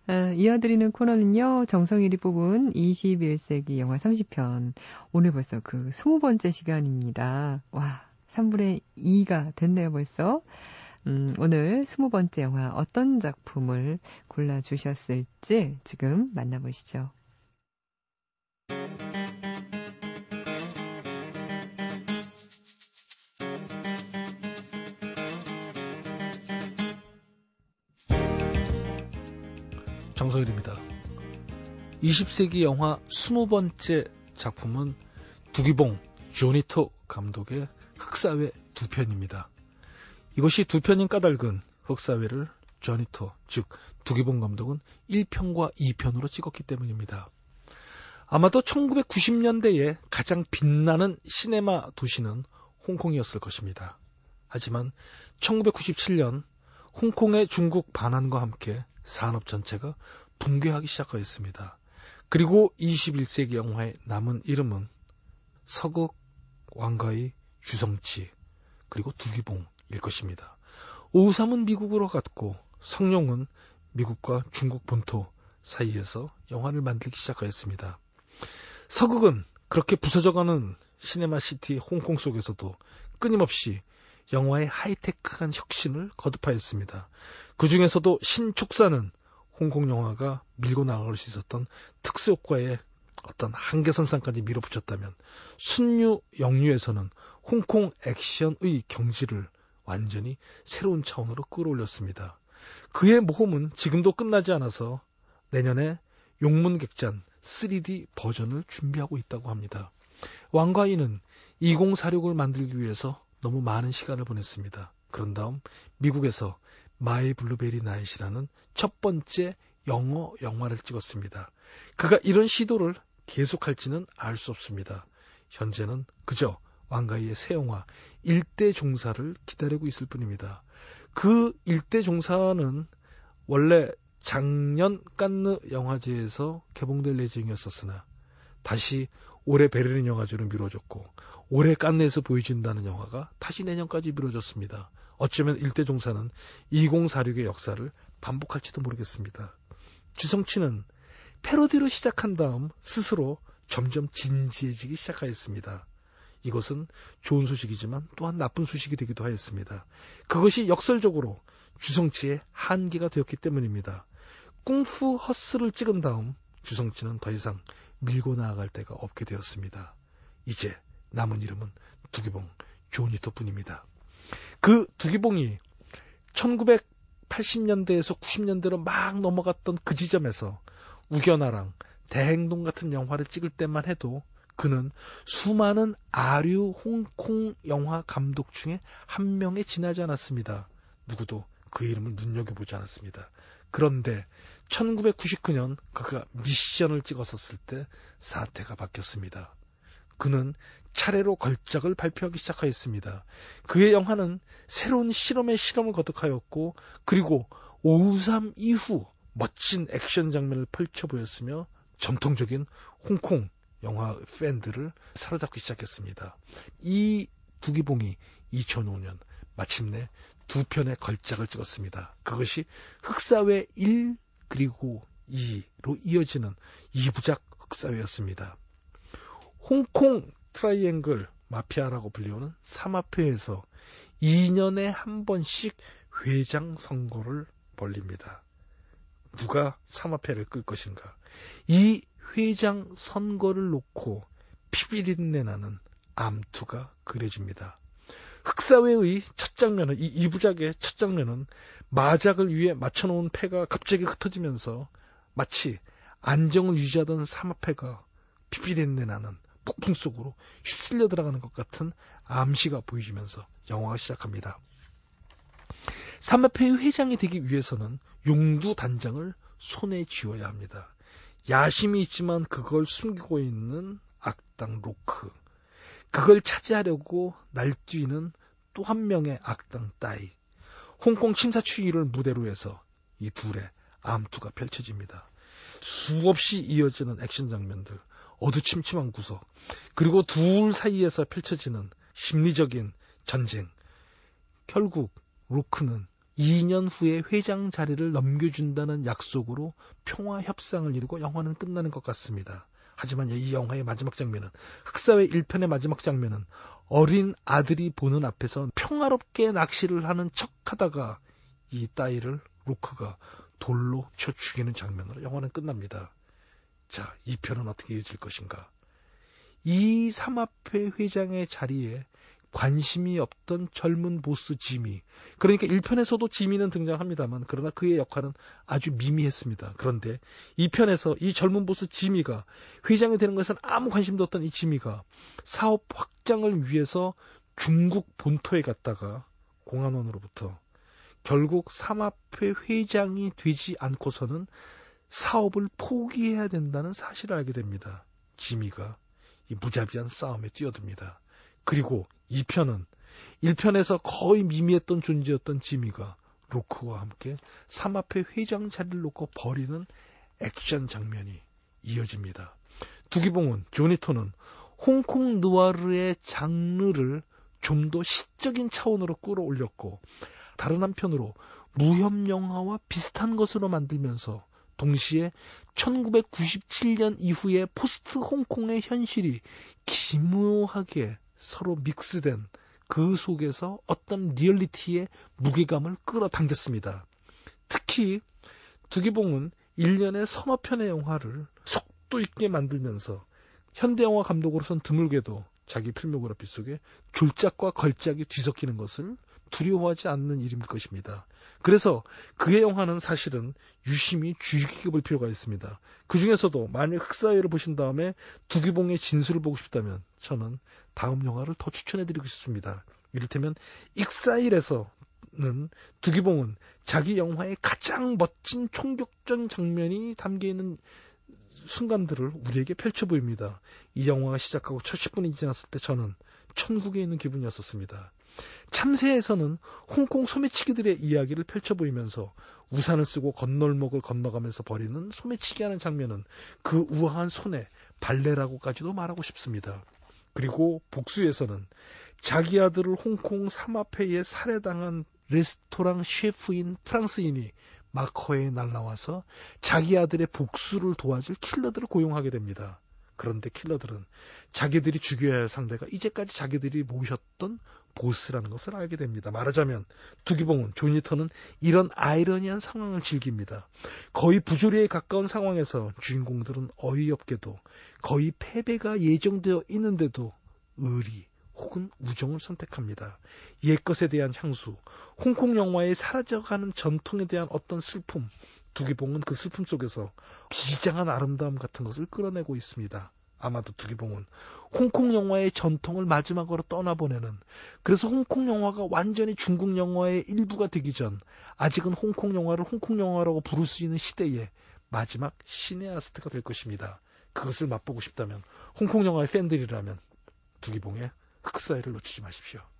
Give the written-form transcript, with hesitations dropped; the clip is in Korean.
이어드리는 코너는요. 정성일이 뽑은 21세기 영화 30편. 오늘 벌써 그 20번째 시간입니다. 와, 3분의 2가 됐네요 벌써. 오늘 20번째 영화 어떤 작품을 골라주셨을지 지금 만나보시죠. 정서일입니다. 20세기 영화 20번째 작품은 두기봉, 조니토 감독의 흑사회 2편입니다. 이것이 2편인 까닭은 흑사회를 조니토, 즉 두기봉 감독은 1편과 2편으로 찍었기 때문입니다. 아마도 1990년대에 가장 빛나는 시네마 도시는 홍콩이었을 것입니다. 하지만 1997년 홍콩의 중국 반환과 함께 산업 전체가 붕괴하기 시작하였습니다. 그리고 21세기 영화의 남은 이름은 서극, 왕가희, 주성치, 그리고 두기봉일 것입니다. 오우삼은 미국으로 갔고 성룡은 미국과 중국 본토 사이에서 영화를 만들기 시작하였습니다. 서극은 그렇게 부서져가는 시네마시티 홍콩 속에서도 끊임없이 영화의 하이테크한 혁신을 거듭하였습니다. 그 중에서도 신촉사는 홍콩 영화가 밀고 나갈 수 있었던 특수효과의 어떤 한계선상까지 밀어붙였다면 순유 영유에서는 홍콩 액션의 경지를 완전히 새로운 차원으로 끌어올렸습니다. 그의 모험은 지금도 끝나지 않아서 내년에 용문객잔 3D 버전을 준비하고 있다고 합니다. 왕가희는 2046을 만들기 위해서 너무 많은 시간을 보냈습니다. 그런 다음 미국에서 마이 블루베리 나잇이라는 첫 번째 영어 영화를 찍었습니다. 그가 이런 시도를 계속할지는 알 수 없습니다. 현재는 그저 왕가희의 새 영화 일대종사를 기다리고 있을 뿐입니다. 그 일대종사는 원래 작년 칸느 영화제에서 개봉될 예정이었었으나 다시 올해 베를린 영화제로 미뤄졌고 올해 칸느에서 보여진다는 영화가 다시 내년까지 미뤄졌습니다. 어쩌면 일대종사는 2046의 역사를 반복할지도 모르겠습니다. 주성치는 패러디로 시작한 다음 스스로 점점 진지해지기 시작하였습니다. 이것은 좋은 소식이지만 또한 나쁜 소식이 되기도 하였습니다. 그것이 역설적으로 주성치의 한계가 되었기 때문입니다. 꿍푸 허스를 찍은 다음 주성치는 더 이상 밀고 나아갈 데가 없게 되었습니다. 이제 남은 이름은 두기봉, 조니토뿐입니다. 그 두기봉이 1980년대에서 90년대로 막 넘어갔던 그 지점에서 우겨나랑 대행동 같은 영화를 찍을 때만 해도 그는 수많은 아류 홍콩 영화 감독 중에 한 명에 지나지 않았습니다. 누구도 그 이름을 눈여겨보지 않았습니다. 그런데 1999년 그가 미션을 찍었었을 때 사태가 바뀌었습니다. 그는 차례로 걸작을 발표하기 시작하였습니다. 그의 영화는 새로운 실험의 실험을 거듭하였고 그리고 오우삼 이후 멋진 액션 장면을 펼쳐 보였으며 전통적인 홍콩 영화 팬들을 사로잡기 시작했습니다. 이 두기봉이 2005년 마침내 2편의 걸작을 찍었습니다. 그것이 흑사회 1 그리고 2로 이어지는 2부작 흑사회였습니다. 홍콩 트라이앵글 마피아라고 불리우는 삼합회에서 2년에 한 번씩 회장 선거를 벌립니다. 누가 삼합회를 끌 것인가? 이 회장 선거를 놓고 피비린내 나는 암투가 그려집니다. 흑사회의 첫 장면은 이 2부작의 첫 장면은 마작을 위해 맞춰놓은 패가 갑자기 흩어지면서 마치 안정을 유지하던 삼합회가 피비린내 나는 폭풍 속으로 휩쓸려 들어가는 것 같은 암시가 보여지면서 영화가 시작합니다. 삼합회의 회장이 되기 위해서는 용두 단장을 손에 쥐어야 합니다. 야심이 있지만 그걸 숨기고 있는 악당 로크. 그걸 차지하려고 날뛰는 또 한 명의 악당 따이. 홍콩 침사추이를 무대로 해서 이 둘의 암투가 펼쳐집니다. 수없이 이어지는 액션 장면들, 어두침침한 구석, 그리고 둘 사이에서 펼쳐지는 심리적인 전쟁. 결국 로크는 2년 후에 회장 자리를 넘겨준다는 약속으로 평화 협상을 이루고 영화는 끝나는 것 같습니다. 하지만 이 영화의 마지막 장면은, 흑사회 1편의 마지막 장면은 어린 아들이 보는 앞에서 평화롭게 낚시를 하는 척하다가 이 딸을 로크가 돌로 쳐 죽이는 장면으로 영화는 끝납니다. 자, 2편은 어떻게 이어질 것인가? 이 삼합회 회장의 자리에 관심이 없던 젊은 보스 지미. 그러니까 1편에서도 지미는 등장합니다만 그러나 그의 역할은 아주 미미했습니다. 그런데 2편에서 이 젊은 보스 지미가 회장이 되는 것에는 아무 관심도 없던 이 지미가 사업 확장을 위해서 중국 본토에 갔다가 공안원으로부터 결국 삼합회 회장이 되지 않고서는 사업을 포기해야 된다는 사실을 알게 됩니다. 지미가 이 무자비한 싸움에 뛰어듭니다. 그리고 2편은 1편에서 거의 미미했던 존재였던 지미가 로크와 함께 삼합회 회장 자리를 놓고 벌이는 액션 장면이 이어집니다. 두기봉은, 조니토는 홍콩 느와르의 장르를 좀 더 시적인 차원으로 끌어올렸고 다른 한편으로 무협 영화와 비슷한 것으로 만들면서 동시에 1997년 이후에 포스트 홍콩의 현실이 기묘하게 서로 믹스된 그 속에서 어떤 리얼리티의 무게감을 끌어당겼습니다. 특히 두기봉은 1년에 서너 편의 영화를 속도 있게 만들면서 현대영화 감독으로선 드물게도 자기 필모그래피 속에 졸작과 걸작이 뒤섞이는 것을 두려워하지 않는 일일 것입니다. 그래서 그의 영화는 사실은 유심히 주의 깊게 볼 필요가 있습니다. 그 중에서도 만약 흑사회를 보신 다음에 두기봉의 진수를 보고 싶다면 저는 다음 영화를 더 추천해드리고 싶습니다. 이를테면 익사일에서는 두기봉은 자기 영화의 가장 멋진 총격전 장면이 담겨있는 순간들을 우리에게 펼쳐 보입니다. 이 영화가 시작하고 첫 10분이 지났을 때 저는 천국에 있는 기분이었었습니다. 참새에서는 홍콩 소매치기들의 이야기를 펼쳐 보이면서 우산을 쓰고 건널목을 건너가면서 벌이는 소매치기하는 장면은 그 우아한 손에 발레라고까지도 말하고 싶습니다. 그리고 복수에서는 자기 아들을 홍콩 삼합회에 살해당한 레스토랑 셰프인 프랑스인이 마커에 날라와서 자기 아들의 복수를 도와줄 킬러들을 고용하게 됩니다. 그런데 킬러들은 자기들이 죽여야 할 상대가 이제까지 자기들이 모셨던 보스라는 것을 알게 됩니다. 말하자면 두기봉은, 조니터는 이런 아이러니한 상황을 즐깁니다. 거의 부조리에 가까운 상황에서 주인공들은 어이없게도 거의 패배가 예정되어 있는데도 의리 혹은 우정을 선택합니다. 옛것에 대한 향수, 홍콩 영화의 사라져가는 전통에 대한 어떤 슬픔, 두기봉은 그 슬픔 속에서 비장한 아름다움 같은 것을 끌어내고 있습니다. 아마도 두기봉은 홍콩 영화의 전통을 마지막으로 떠나보내는, 그래서 홍콩 영화가 완전히 중국 영화의 일부가 되기 전 아직은 홍콩 영화를 홍콩 영화라고 부를 수 있는 시대의 마지막 시네아스트가 될 것입니다. 그것을 맛보고 싶다면, 홍콩 영화의 팬들이라면 두기봉의 흑사회를 놓치지 마십시오.